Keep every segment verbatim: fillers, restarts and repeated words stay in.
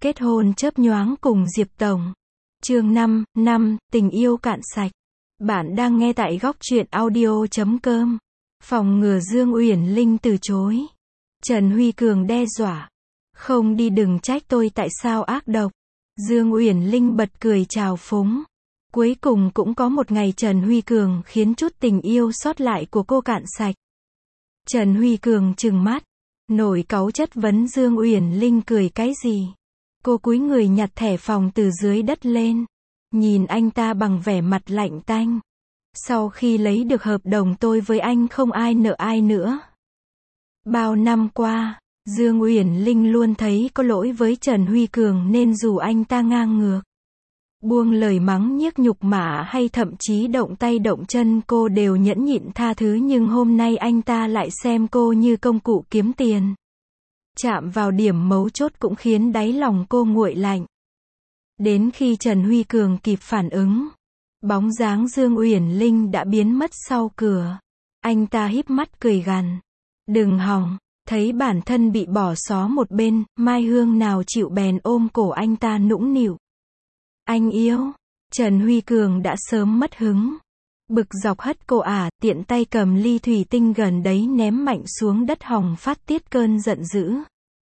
Kết hôn chớp nhoáng cùng Diệp Tổng. Chương năm, năm, tình yêu cạn sạch. Bạn đang nghe tại góc truyện audio chấm com. Phòng ngừa Dương Uyển Linh từ chối. Trần Huy Cường đe dọa. Không đi đừng trách tôi tại sao ác độc. Dương Uyển Linh bật cười trào phúng. Cuối cùng cũng có một ngày Trần Huy Cường khiến chút tình yêu sót lại của cô cạn sạch. Trần Huy Cường trừng mắt. Nổi cáu chất vấn Dương Uyển Linh cười cái gì. Cô cúi người nhặt thẻ phòng từ dưới đất lên. Nhìn anh ta bằng vẻ mặt lạnh tanh. Sau khi lấy được hợp đồng tôi với anh không ai nợ ai nữa. Bao năm qua, Dương Uyển Linh luôn thấy có lỗi với Trần Huy Cường nên dù anh ta ngang ngược, buông lời mắng nhiếc nhục mạ hay thậm chí động tay động chân cô đều nhẫn nhịn tha thứ, nhưng hôm nay anh ta lại xem cô như công cụ kiếm tiền. Chạm vào điểm mấu chốt cũng khiến đáy lòng cô nguội lạnh. Đến khi Trần Huy Cường kịp phản ứng, bóng dáng Dương Uyển Linh đã biến mất sau cửa. Anh ta híp mắt cười gằn. Đừng hòng, thấy bản thân bị bỏ xó một bên, Mai Hương nào chịu bèn ôm cổ anh ta nũng nịu. Anh yêu. Trần Huy Cường đã sớm mất hứng. Bực dọc hất cô ả, tiện tay cầm ly thủy tinh gần đấy ném mạnh xuống đất hòng phát tiết cơn giận dữ.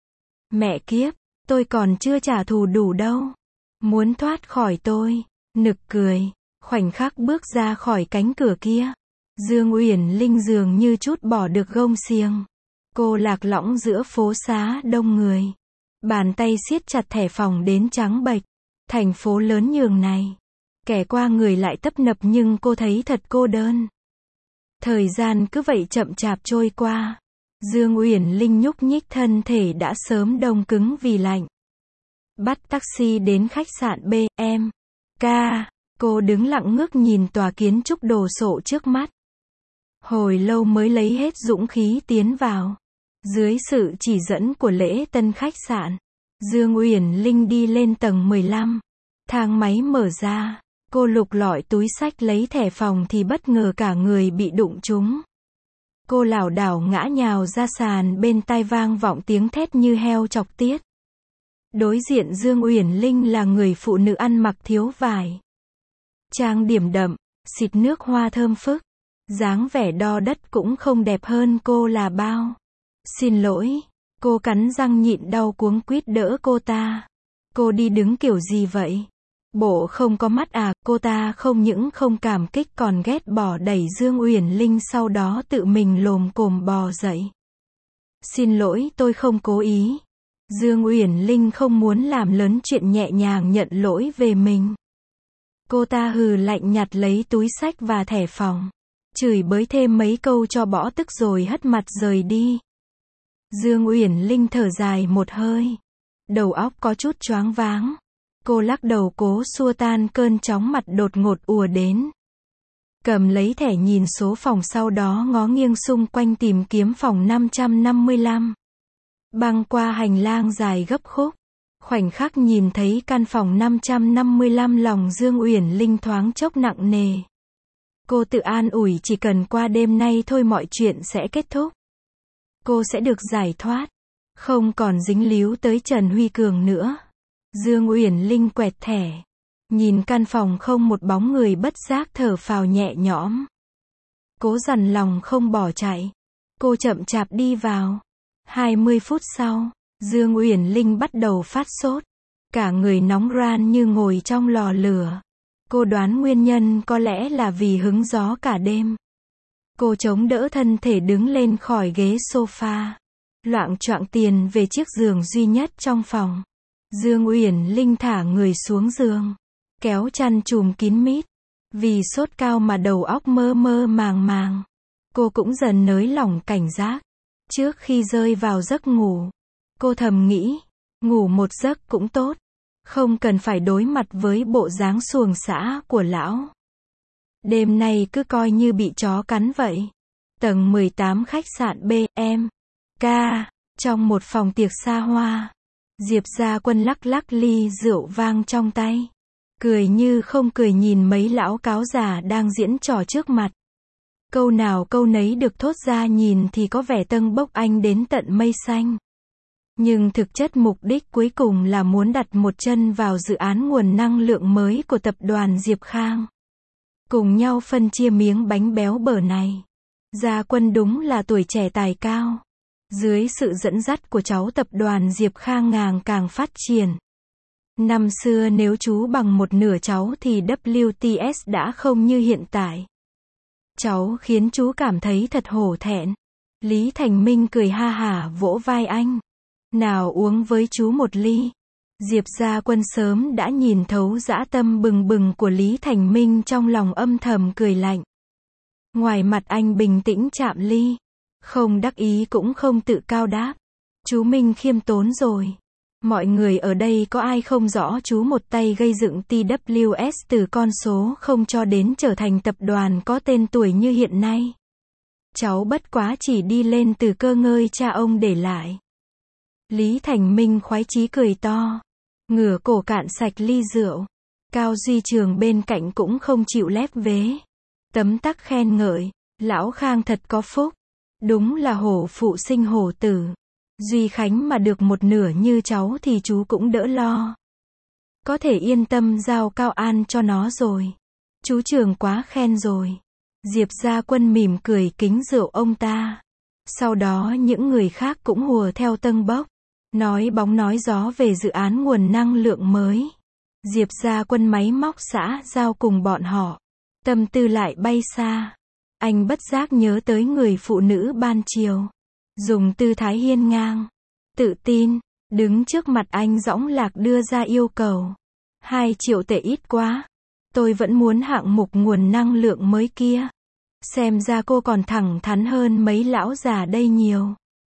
Mẹ kiếp, tôi còn chưa trả thù đủ đâu. Muốn thoát khỏi tôi. Nực cười. Khoảnh khắc bước ra khỏi cánh cửa kia, Dương Uyển Linh dường như trút bỏ được gông xiềng. Cô lạc lõng giữa phố xá đông người. Bàn tay siết chặt thẻ phòng đến trắng bệch. Thành phố lớn nhường này, kẻ qua người lại tấp nập nhưng cô thấy thật cô đơn. Thời gian cứ vậy chậm chạp trôi qua. Dương Uyển Linh nhúc nhích thân thể đã sớm đông cứng vì lạnh. Bắt taxi đến khách sạn B M K. Cô đứng lặng ngước nhìn tòa kiến trúc đồ sộ trước mắt. Hồi lâu mới lấy hết dũng khí tiến vào. Dưới sự chỉ dẫn của lễ tân khách sạn, Dương Uyển Linh đi lên tầng mười lăm. Thang máy mở ra. Cô lục lọi túi xách lấy thẻ phòng thì bất ngờ cả người bị đụng trúng. Cô lảo đảo ngã nhào ra sàn, bên tai vang vọng tiếng thét như heo chọc tiết. Đối diện Dương Uyển Linh là người phụ nữ ăn mặc thiếu vải. Trang điểm đậm, xịt nước hoa thơm phức. Dáng vẻ đo đất cũng không đẹp hơn cô là bao. Xin lỗi. Cô cắn răng nhịn đau cuống quýt đỡ cô ta. Cô đi đứng kiểu gì vậy? Bộ không có mắt à? Cô ta không những không cảm kích còn ghét bỏ đẩy Dương Uyển Linh, sau đó tự mình lồm cồm bò dậy. Xin lỗi, tôi không cố ý. Dương Uyển Linh không muốn làm lớn chuyện, nhẹ nhàng nhận lỗi về mình. Cô ta hừ lạnh nhặt lấy túi xách và thẻ phòng. Chửi bới thêm mấy câu cho bỏ tức rồi hất mặt rời đi. Dương Uyển Linh thở dài một hơi. Đầu óc có chút choáng váng. Cô lắc đầu cố xua tan cơn chóng mặt đột ngột ùa đến. Cầm lấy thẻ nhìn số phòng, sau đó ngó nghiêng xung quanh tìm kiếm phòng năm trăm năm mươi lăm. Băng qua hành lang dài gấp khúc. Khoảnh khắc nhìn thấy căn phòng năm trăm năm mươi lăm, lòng Dương Uyển Linh thoáng chốc nặng nề. Cô tự an ủi chỉ cần qua đêm nay thôi mọi chuyện sẽ kết thúc. Cô sẽ được giải thoát. Không còn dính líu tới Trần Huy Cường nữa. Dương Uyển Linh quẹt thẻ. Nhìn căn phòng không một bóng người, bất giác thở phào nhẹ nhõm. Cố dằn lòng không bỏ chạy. Cô chậm chạp đi vào. hai mươi phút sau, Dương Uyển Linh bắt đầu phát sốt. Cả người nóng ran như ngồi trong lò lửa. Cô đoán nguyên nhân có lẽ là vì hứng gió cả đêm. Cô chống đỡ thân thể đứng lên khỏi ghế sofa. Loạng choạng tiền về chiếc giường duy nhất trong phòng. Dương Uyển Linh thả người xuống giường. Kéo chăn trùm kín mít. Vì sốt cao mà đầu óc mơ mơ màng màng. Cô cũng dần nới lỏng cảnh giác. Trước khi rơi vào giấc ngủ, cô thầm nghĩ, ngủ một giấc cũng tốt. Không cần phải đối mặt với bộ dáng xuồng xã của lão. Đêm nay cứ coi như bị chó cắn vậy. Tầng mười tám khách sạn B M K. Trong một phòng tiệc xa hoa, Diệp Gia Quân lắc lắc ly rượu vang trong tay. Cười như không cười nhìn mấy lão cáo già đang diễn trò trước mặt. Câu nào câu nấy được thốt ra, nhìn thì có vẻ tâng bốc anh đến tận mây xanh. Nhưng thực chất mục đích cuối cùng là muốn đặt một chân vào dự án nguồn năng lượng mới của tập đoàn Diệp Khang. Cùng nhau phân chia miếng bánh béo bở này. Gia Quân đúng là tuổi trẻ tài cao. Dưới sự dẫn dắt của cháu tập đoàn Diệp Khang ngày càng phát triển. Năm xưa nếu chú bằng một nửa cháu thì W T S đã không như hiện tại. Cháu khiến chú cảm thấy thật hổ thẹn. Lý Thành Minh cười ha hả vỗ vai anh. Nào uống với chú một ly. Diệp Gia Quân sớm đã nhìn thấu dã tâm bừng bừng của Lý Thành Minh, trong lòng âm thầm cười lạnh. Ngoài mặt anh bình tĩnh chạm ly. Không đắc ý cũng không tự cao đáp. Chú Minh khiêm tốn rồi. Mọi người ở đây có ai không rõ chú một tay gây dựng T W S từ con số không cho đến trở thành tập đoàn có tên tuổi như hiện nay. Cháu bất quá chỉ đi lên từ cơ ngơi cha ông để lại. Lý Thành Minh khoái chí cười to. Ngửa cổ cạn sạch ly rượu. Cao Duy Trường bên cạnh cũng không chịu lép vế. Tấm tắc khen ngợi. Lão Khang thật có phúc. Đúng là hổ phụ sinh hổ tử. Duy Khánh mà được một nửa như cháu thì chú cũng đỡ lo. Có thể yên tâm giao Cao An cho nó rồi. Chú Trường quá khen rồi. Diệp Gia Quân mỉm cười kính rượu ông ta. Sau đó những người khác cũng hùa theo tâng bốc. Nói bóng nói gió về dự án nguồn năng lượng mới. Diệp Gia Quân máy móc xã giao cùng bọn họ. Tâm tư lại bay xa. Anh bất giác nhớ tới người phụ nữ ban chiều. Dùng tư thái hiên ngang, tự tin, đứng trước mặt anh dõng lạc đưa ra yêu cầu. Hai triệu tệ ít quá. Tôi vẫn muốn hạng mục nguồn năng lượng mới kia. Xem ra cô còn thẳng thắn hơn mấy lão già đây nhiều.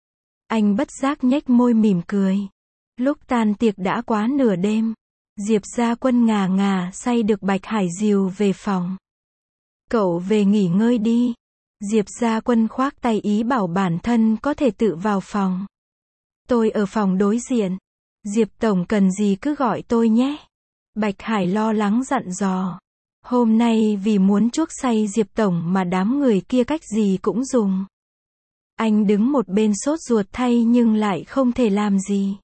Anh bất giác nhếch môi mỉm cười. Lúc tan tiệc đã quá nửa đêm. Diệp Gia Quân ngà ngà say được Bạch Hải dìu về phòng. Cậu về nghỉ ngơi đi. Diệp Gia Quân khoác tay ý bảo bản thân có thể tự vào phòng. Tôi ở phòng đối diện. Diệp Tổng cần gì cứ gọi tôi nhé. Bạch Hải lo lắng dặn dò. Hôm nay vì muốn chuốc say Diệp Tổng mà đám người kia cách gì cũng dùng. Anh đứng một bên sốt ruột thay nhưng lại không thể làm gì.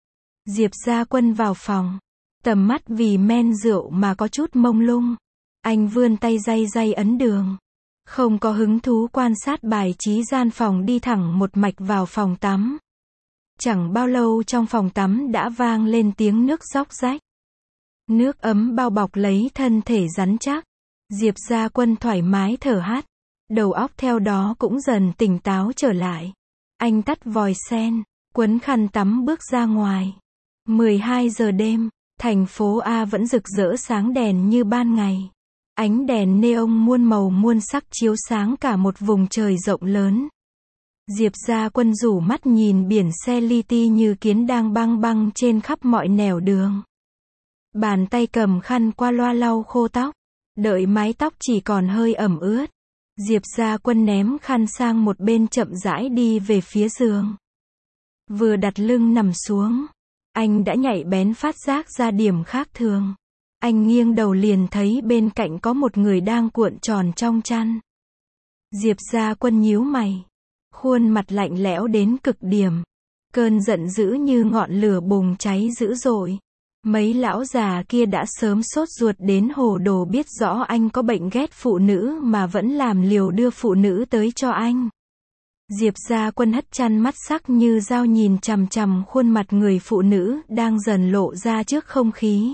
Diệp Gia Quân vào phòng. Tầm mắt vì men rượu mà có chút mông lung. Anh vươn tay day day ấn đường. Không có hứng thú quan sát bài trí gian phòng, đi thẳng một mạch vào phòng tắm. Chẳng bao lâu trong phòng tắm đã vang lên tiếng nước róc rách. Nước ấm bao bọc lấy thân thể rắn chắc. Diệp Gia Quân thoải mái thở hắt. Đầu óc theo đó cũng dần tỉnh táo trở lại. Anh tắt vòi sen, quấn khăn tắm bước ra ngoài. mười hai giờ đêm, thành phố A vẫn rực rỡ sáng đèn như ban ngày. Ánh đèn neon muôn màu muôn sắc chiếu sáng cả một vùng trời rộng lớn. Diệp Gia Quân rủ mắt nhìn biển xe li ti như kiến đang băng băng trên khắp mọi nẻo đường. Bàn tay cầm khăn qua loa lau khô tóc. Đợi mái tóc chỉ còn hơi ẩm ướt. Diệp Gia Quân ném khăn sang một bên chậm rãi đi về phía giường. Vừa đặt lưng nằm xuống, anh đã nhạy bén phát giác ra điểm khác thường. Anh nghiêng đầu liền thấy bên cạnh có một người đang cuộn tròn trong chăn. Diệp Gia Quân nhíu mày. Khuôn mặt lạnh lẽo đến cực điểm. Cơn giận dữ như ngọn lửa bùng cháy dữ dội. Mấy lão già kia đã sớm sốt ruột đến hồ đồ biết rõ anh có bệnh ghét phụ nữ mà vẫn làm liều đưa phụ nữ tới cho anh. Diệp Gia Quân hất chăn, mắt sắc như dao nhìn chằm chằm khuôn mặt người phụ nữ đang dần lộ ra trước không khí.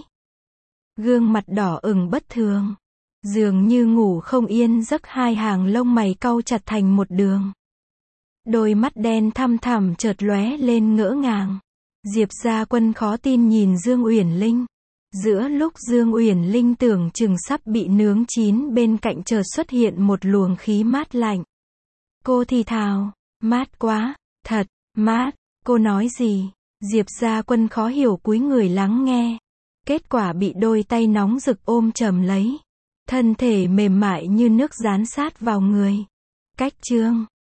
Gương mặt đỏ ửng bất thường. Dường như ngủ không yên giấc, hai hàng lông mày cau chặt thành một đường. Đôi mắt đen thăm thẳm chợt lóe lên ngỡ ngàng. Diệp Gia Quân khó tin nhìn Dương Uyển Linh. Giữa lúc Dương Uyển Linh tưởng chừng sắp bị nướng chín, bên cạnh chợt xuất hiện một luồng khí mát lạnh. Cô thì thào, mát quá, thật, mát, cô nói gì? Diệp Gia Quân khó hiểu cúi người lắng nghe. Kết quả bị đôi tay nóng rực ôm chầm lấy. Thân thể mềm mại như nước dán sát vào người. Cách chương